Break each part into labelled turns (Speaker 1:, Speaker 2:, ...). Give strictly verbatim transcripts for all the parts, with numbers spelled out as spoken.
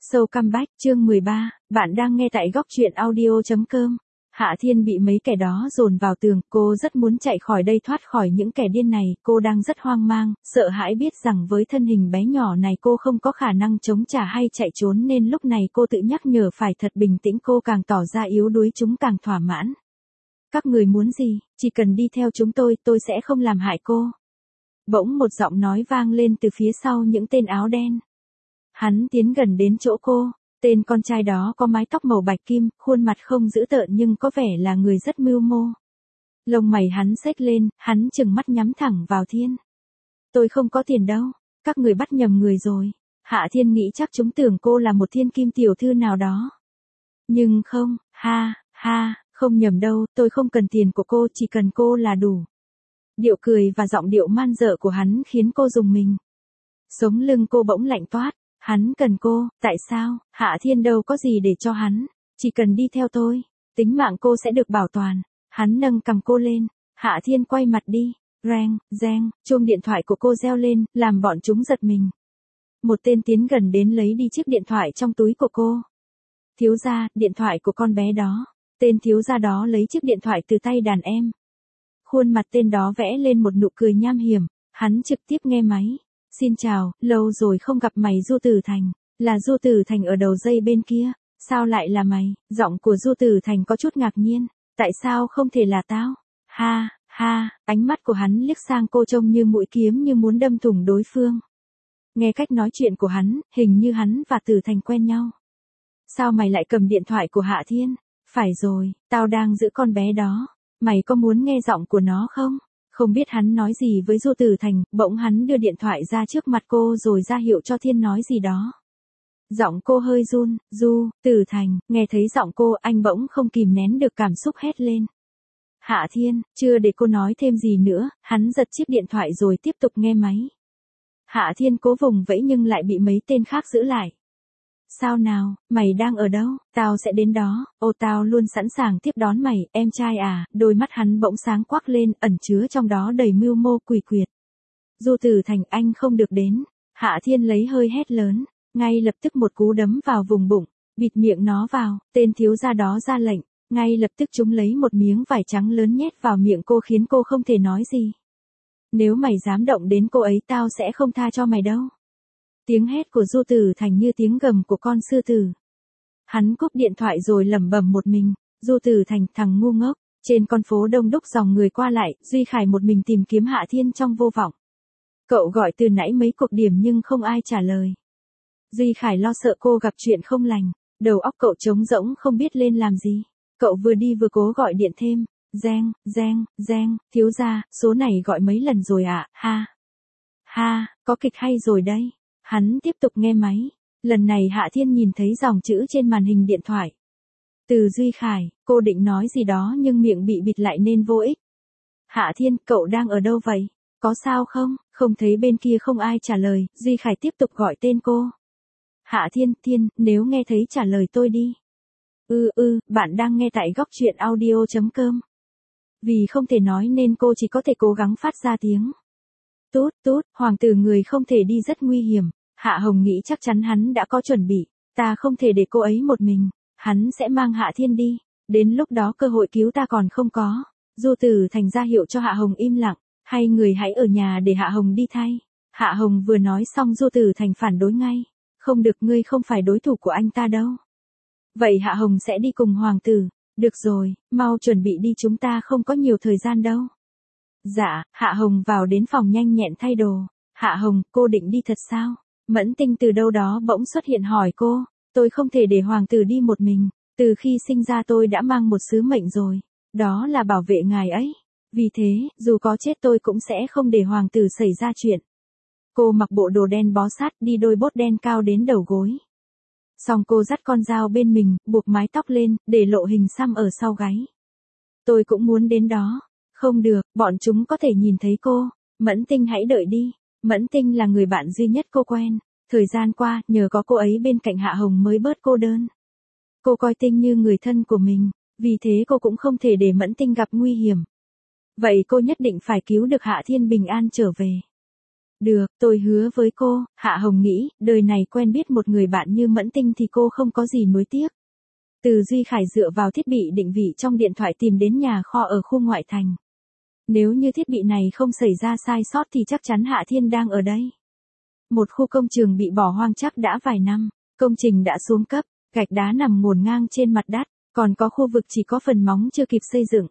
Speaker 1: So Comeback, chương mười ba, bạn đang nghe tại góc truyện audio chấm com. Hạ Thiên bị mấy kẻ đó dồn vào tường, cô rất muốn chạy khỏi đây thoát khỏi những kẻ điên này, cô đang rất hoang mang, sợ hãi biết rằng với thân hình bé nhỏ này cô không có khả năng chống trả hay chạy trốn nên lúc này cô tự nhắc nhở phải thật bình tĩnh, cô càng tỏ ra yếu đuối chúng càng thỏa mãn. Các người muốn gì, chỉ cần đi theo chúng tôi, tôi sẽ không làm hại cô. Bỗng một giọng nói vang lên từ phía sau những tên áo đen. Hắn tiến gần đến chỗ cô, tên con trai đó có mái tóc màu bạch kim, khuôn mặt không dữ tợn nhưng có vẻ là người rất mưu mô. Lông mày hắn xếch lên, hắn trừng mắt nhắm thẳng vào Thiên. Tôi không có tiền đâu, các người bắt nhầm người rồi. Hạ Thiên nghĩ chắc chúng tưởng cô là một thiên kim tiểu thư nào đó. Nhưng không, ha, ha, không nhầm đâu, tôi không cần tiền của cô, chỉ cần cô là đủ. Điệu cười và giọng điệu man dợ của hắn khiến cô rùng mình. Sống lưng cô bỗng lạnh toát. Hắn cần cô, tại sao? Hạ Thiên đâu có gì để cho hắn, chỉ cần đi theo tôi, tính mạng cô sẽ được bảo toàn. Hắn nâng cầm cô lên, Hạ Thiên quay mặt đi, reng, reng, chuông điện thoại của cô reo lên, làm bọn chúng giật mình. Một tên tiến gần đến lấy đi chiếc điện thoại trong túi của cô. Thiếu gia, điện thoại của con bé đó. Tên thiếu gia đó lấy chiếc điện thoại từ tay đàn em. Khuôn mặt tên đó vẽ lên một nụ cười nham hiểm, hắn trực tiếp nghe máy. Xin chào, lâu rồi không gặp mày. Du Tử Thành, là Du Tử Thành ở đầu dây bên kia, sao lại là mày? Giọng của Du Tử Thành có chút ngạc nhiên, tại sao không thể là tao? Ha, ha, ánh mắt của hắn liếc sang cô trông như mũi kiếm như muốn đâm thủng đối phương. Nghe cách nói chuyện của hắn, hình như hắn và Tử Thành quen nhau. Sao mày lại cầm điện thoại của Hạ Thiên? Phải rồi, tao đang giữ con bé đó, mày có muốn nghe giọng của nó không? Không biết hắn nói gì với Du Tử Thành, bỗng hắn đưa điện thoại ra trước mặt cô rồi ra hiệu cho Thiên nói gì đó. Giọng cô hơi run, Du, Tử Thành, nghe thấy giọng cô anh bỗng không kìm nén được cảm xúc hét lên. Hạ Thiên, chưa để cô nói thêm gì nữa, hắn giật chiếc điện thoại rồi tiếp tục nghe máy. Hạ Thiên cố vùng vẫy nhưng lại bị mấy tên khác giữ lại. Sao nào, mày đang ở đâu, tao sẽ đến đó, ô tao luôn sẵn sàng tiếp đón mày, em trai à, đôi mắt hắn bỗng sáng quắc lên, ẩn chứa trong đó đầy mưu mô quỷ quyệt. Du Tử Thành, anh không được đến. Hạ Thiên lấy hơi hét lớn, ngay lập tức một cú đấm vào vùng bụng, bịt miệng nó vào, tên thiếu gia đó ra lệnh, ngay lập tức chúng lấy một miếng vải trắng lớn nhét vào miệng cô khiến cô không thể nói gì. Nếu mày dám động đến cô ấy tao sẽ không tha cho mày đâu. Tiếng hét của Du Tử Thành như tiếng gầm của con sư tử. Hắn cúp điện thoại rồi lẩm bẩm một mình, Du Tử Thành, thằng ngu ngốc. Trên con phố đông đúc dòng người qua lại, Duy Khải một mình tìm kiếm Hạ Thiên trong vô vọng. Cậu gọi từ nãy mấy cuộc điểm nhưng không ai trả lời. Duy Khải lo sợ cô gặp chuyện không lành, đầu óc cậu trống rỗng không biết lên làm gì. Cậu vừa đi vừa cố gọi điện thêm, reng, reng, reng, thiếu gia, số này gọi mấy lần rồi ạ, à? Ha. Ha, có kịch hay rồi đây. Hắn tiếp tục nghe máy. Lần này Hạ Thiên nhìn thấy dòng chữ trên màn hình điện thoại. Từ Duy Khải, cô định nói gì đó nhưng miệng bị bịt lại nên vô ích. Hạ Thiên, cậu đang ở đâu vậy? Có sao không? Không thấy bên kia không ai trả lời, Duy Khải tiếp tục gọi tên cô. Hạ Thiên, Thiên, nếu nghe thấy trả lời tôi đi. Ừ ừ, bạn đang nghe tại góc truyện audio chấm com. Vì không thể nói nên cô chỉ có thể cố gắng phát ra tiếng. Tút, tút, hoàng tử người không thể đi rất nguy hiểm. Hạ Hồng nghĩ chắc chắn hắn đã có chuẩn bị. Ta không thể để cô ấy một mình. Hắn sẽ mang Hạ Thiên đi. Đến lúc đó cơ hội cứu ta còn không có. Du Tử Thành ra hiệu cho Hạ Hồng im lặng. Hay người hãy ở nhà để Hạ Hồng đi thay. Hạ Hồng vừa nói xong Du Tử Thành phản đối ngay. Không được, ngươi không phải đối thủ của anh ta đâu. Vậy Hạ Hồng sẽ đi cùng hoàng tử. Được rồi, mau chuẩn bị đi, chúng ta không có nhiều thời gian đâu. Dạ, Hạ Hồng vào đến phòng nhanh nhẹn thay đồ. Hạ Hồng, cô định đi thật sao? Mẫn Tinh từ đâu đó bỗng xuất hiện hỏi cô. Tôi không thể để hoàng tử đi một mình. Từ khi sinh ra tôi đã mang một sứ mệnh rồi. Đó là bảo vệ ngài ấy. Vì thế, dù có chết tôi cũng sẽ không để hoàng tử xảy ra chuyện. Cô mặc bộ đồ đen bó sát, đi đôi bốt đen cao đến đầu gối. Xong cô dắt con dao bên mình, buộc mái tóc lên, để lộ hình xăm ở sau gáy. Tôi cũng muốn đến đó. Không được, bọn chúng có thể nhìn thấy cô. Mẫn Tinh hãy đợi đi. Mẫn Tinh là người bạn duy nhất cô quen. Thời gian qua, nhờ có cô ấy bên cạnh Hạ Hồng mới bớt cô đơn. Cô coi Tinh như người thân của mình. Vì thế cô cũng không thể để Mẫn Tinh gặp nguy hiểm. Vậy cô nhất định phải cứu được Hạ Thiên bình an trở về. Được, tôi hứa với cô. Hạ Hồng nghĩ, đời này quen biết một người bạn như Mẫn Tinh thì cô không có gì nuối tiếc. Từ Duy Khải dựa vào thiết bị định vị trong điện thoại tìm đến nhà kho ở khu ngoại thành. Nếu như thiết bị này không xảy ra sai sót thì chắc chắn Hạ Thiên đang ở đây. Một khu công trường bị bỏ hoang chắc đã vài năm, công trình đã xuống cấp, gạch đá nằm ngổn ngang trên mặt đất, còn có khu vực chỉ có phần móng chưa kịp xây dựng.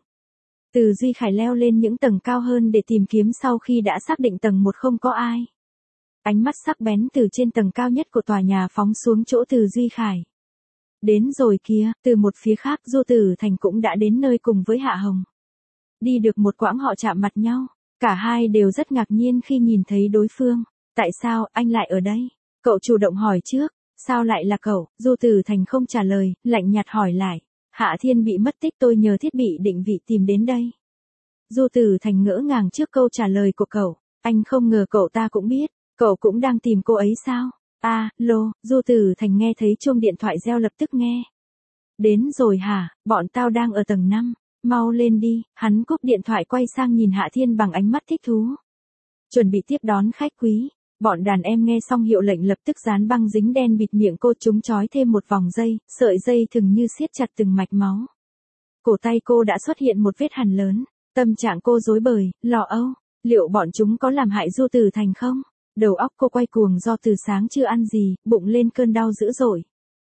Speaker 1: Từ Duy Khải leo lên những tầng cao hơn để tìm kiếm sau khi đã xác định tầng một không có ai. Ánh mắt sắc bén từ trên tầng cao nhất của tòa nhà phóng xuống chỗ Từ Duy Khải. Đến rồi kìa, từ một phía khác Du Tử Thành cũng đã đến nơi cùng với Hạ Hồng. Đi được một quãng họ chạm mặt nhau, cả hai đều rất ngạc nhiên khi nhìn thấy đối phương. Tại sao anh lại ở đây? Cậu chủ động hỏi trước, sao lại là cậu? Du Tử Thành không trả lời, lạnh nhạt hỏi lại. Hạ Thiên bị mất tích tôi nhờ thiết bị định vị tìm đến đây. Du Tử Thành ngỡ ngàng trước câu trả lời của cậu, anh không ngờ cậu ta cũng biết, cậu cũng đang tìm cô ấy sao? À, lô, Du Tử Thành nghe thấy chuông điện thoại reo lập tức nghe. Đến rồi hả, bọn tao đang ở tầng năm, mau lên đi, hắn cúp điện thoại quay sang nhìn Hạ Thiên bằng ánh mắt thích thú. Chuẩn bị tiếp đón khách quý, bọn đàn em nghe xong hiệu lệnh lập tức dán băng dính đen bịt miệng cô chúng trói thêm một vòng dây, sợi dây thừng như siết chặt từng mạch máu. Cổ tay cô đã xuất hiện một vết hằn lớn, tâm trạng cô rối bời, lo âu, liệu bọn chúng có làm hại Du Tử Thành không? Đầu óc cô quay cuồng do từ sáng chưa ăn gì, bụng lên cơn đau dữ dội.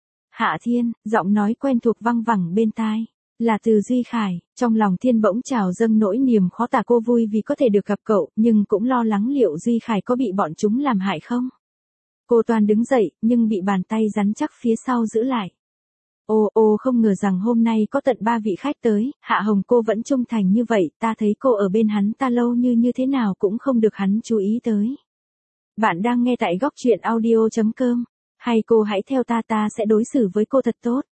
Speaker 1: Hạ Thiên, giọng nói quen thuộc văng vẳng bên tai. Là Từ Duy Khải, trong lòng Thiên bỗng trào dâng nỗi niềm khó tả cô vui vì có thể được gặp cậu, nhưng cũng lo lắng liệu Duy Khải có bị bọn chúng làm hại không. Cô toàn đứng dậy, nhưng bị bàn tay rắn chắc phía sau giữ lại. Ô ô không ngờ rằng hôm nay có tận ba vị khách tới, Hạ Hồng cô vẫn trung thành như vậy, ta thấy cô ở bên hắn ta lâu như như thế nào cũng không được hắn chú ý tới. Bạn đang nghe tại góc truyện audio chấm com, hay cô hãy theo ta ta sẽ đối xử với cô thật tốt.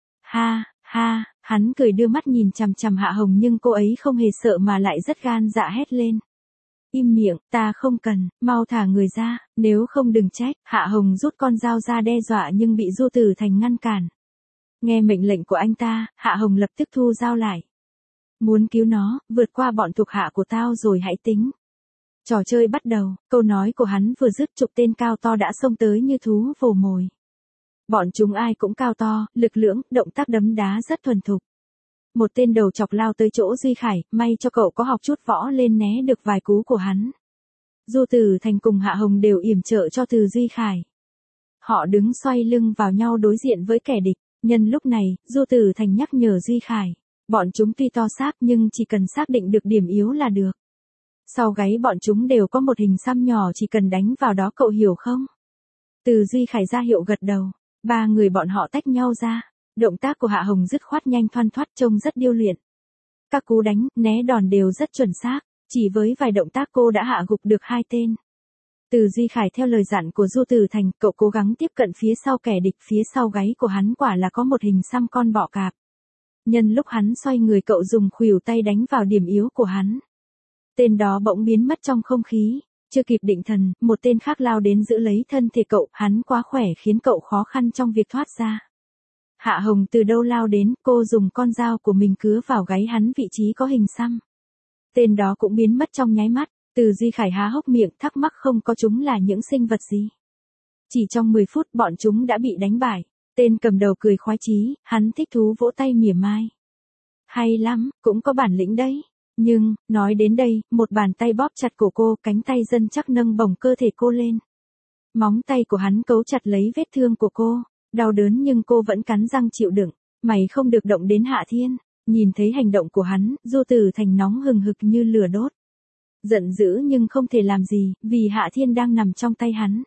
Speaker 1: Ha, ha, hắn cười đưa mắt nhìn chằm chằm Hạ Hồng nhưng cô ấy không hề sợ mà lại rất gan dạ hét lên. Im miệng, ta không cần, mau thả người ra, nếu không đừng trách. Hạ Hồng rút con dao ra đe dọa nhưng bị Du Tử Thành ngăn cản. Nghe mệnh lệnh của anh ta, Hạ Hồng lập tức thu dao lại. Muốn cứu nó, vượt qua bọn thuộc hạ của tao rồi hãy tính. Trò chơi bắt đầu, câu nói của hắn vừa dứt chục tên cao to đã xông tới như thú vồ mồi. Bọn chúng ai cũng cao to, lực lưỡng, động tác đấm đá rất thuần thục. Một tên đầu chọc lao tới chỗ Duy Khải, may cho cậu có học chút võ lên né được vài cú của hắn. Du Tử Thành cùng Hạ Hồng đều yểm trợ cho Từ Duy Khải. Họ đứng xoay lưng vào nhau đối diện với kẻ địch, nhân lúc này, Du Tử Thành nhắc nhở Duy Khải. Bọn chúng tuy to xác nhưng chỉ cần xác định được điểm yếu là được. Sau gáy bọn chúng đều có một hình xăm nhỏ chỉ cần đánh vào đó cậu hiểu không? Từ Duy Khải ra hiệu gật đầu, ba người bọn họ tách nhau ra, động tác của Hạ Hồng dứt khoát nhanh thoăn thoắt trông rất điêu luyện. Các cú đánh, né đòn đều rất chuẩn xác, chỉ với vài động tác cô đã hạ gục được hai tên. Từ Duy Khải theo lời dặn của Du Tử Thành, cậu cố gắng tiếp cận phía sau kẻ địch, phía sau gáy của hắn quả là có một hình xăm con bọ cạp. Nhân lúc hắn xoay người cậu dùng khuỷu tay đánh vào điểm yếu của hắn. Tên đó bỗng biến mất trong không khí, chưa kịp định thần, một tên khác lao đến giữ lấy thân thể cậu, hắn quá khỏe khiến cậu khó khăn trong việc thoát ra. Hạ Hồng từ đâu lao đến, cô dùng con dao của mình cứa vào gáy hắn vị trí có hình xăm. Tên đó cũng biến mất trong nháy mắt, Từ Duy Khải há hốc miệng thắc mắc không có chúng là những sinh vật gì. Chỉ trong mười phút bọn chúng đã bị đánh bại, tên cầm đầu cười khoái chí, hắn thích thú vỗ tay mỉa mai. Hay lắm, cũng có bản lĩnh đấy. Nhưng, nói đến đây, một bàn tay bóp chặt cổ cô, cánh tay dân chắc nâng bổng cơ thể cô lên. Móng tay của hắn cấu chặt lấy vết thương của cô, đau đớn nhưng cô vẫn cắn răng chịu đựng, mày không được động đến Hạ Thiên. Nhìn thấy hành động của hắn, Du Tử Thành nóng hừng hực như lửa đốt. Giận dữ nhưng không thể làm gì, vì Hạ Thiên đang nằm trong tay hắn.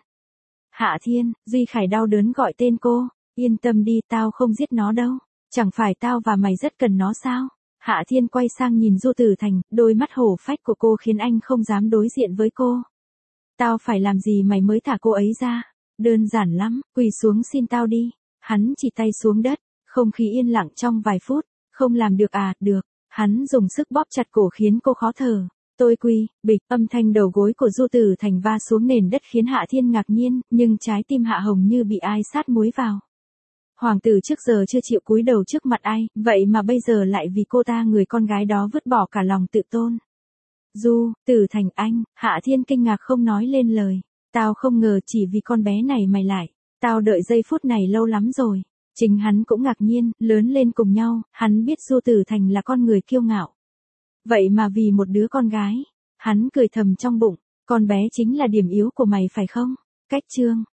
Speaker 1: Hạ Thiên, Duy Khải đau đớn gọi tên cô, yên tâm đi tao không giết nó đâu, chẳng phải tao và mày rất cần nó sao? Hạ Thiên quay sang nhìn Du Tử Thành, đôi mắt hổ phách của cô khiến anh không dám đối diện với cô. Tao phải làm gì mày mới thả cô ấy ra? Đơn giản lắm, quỳ xuống xin tao đi. Hắn chỉ tay xuống đất, không khí yên lặng trong vài phút, không làm được à, được. Hắn dùng sức bóp chặt cổ khiến cô khó thở. Tôi quỳ, bịch, âm thanh đầu gối của Du Tử Thành va xuống nền đất khiến Hạ Thiên ngạc nhiên, nhưng trái tim Hạ Hồng như bị ai sát muối vào. Hoàng tử trước giờ chưa chịu cúi đầu trước mặt ai, vậy mà bây giờ lại vì cô ta người con gái đó vứt bỏ cả lòng tự tôn. Du, Tử Thành anh, Hạ Thiên kinh ngạc không nói lên lời. Tao không ngờ chỉ vì con bé này mày lại. Tao đợi giây phút này lâu lắm rồi. Chính hắn cũng ngạc nhiên, lớn lên cùng nhau, hắn biết Du Tử Thành là con người kiêu ngạo. Vậy mà vì một đứa con gái, hắn cười thầm trong bụng, con bé chính là điểm yếu của mày phải không? Cách chương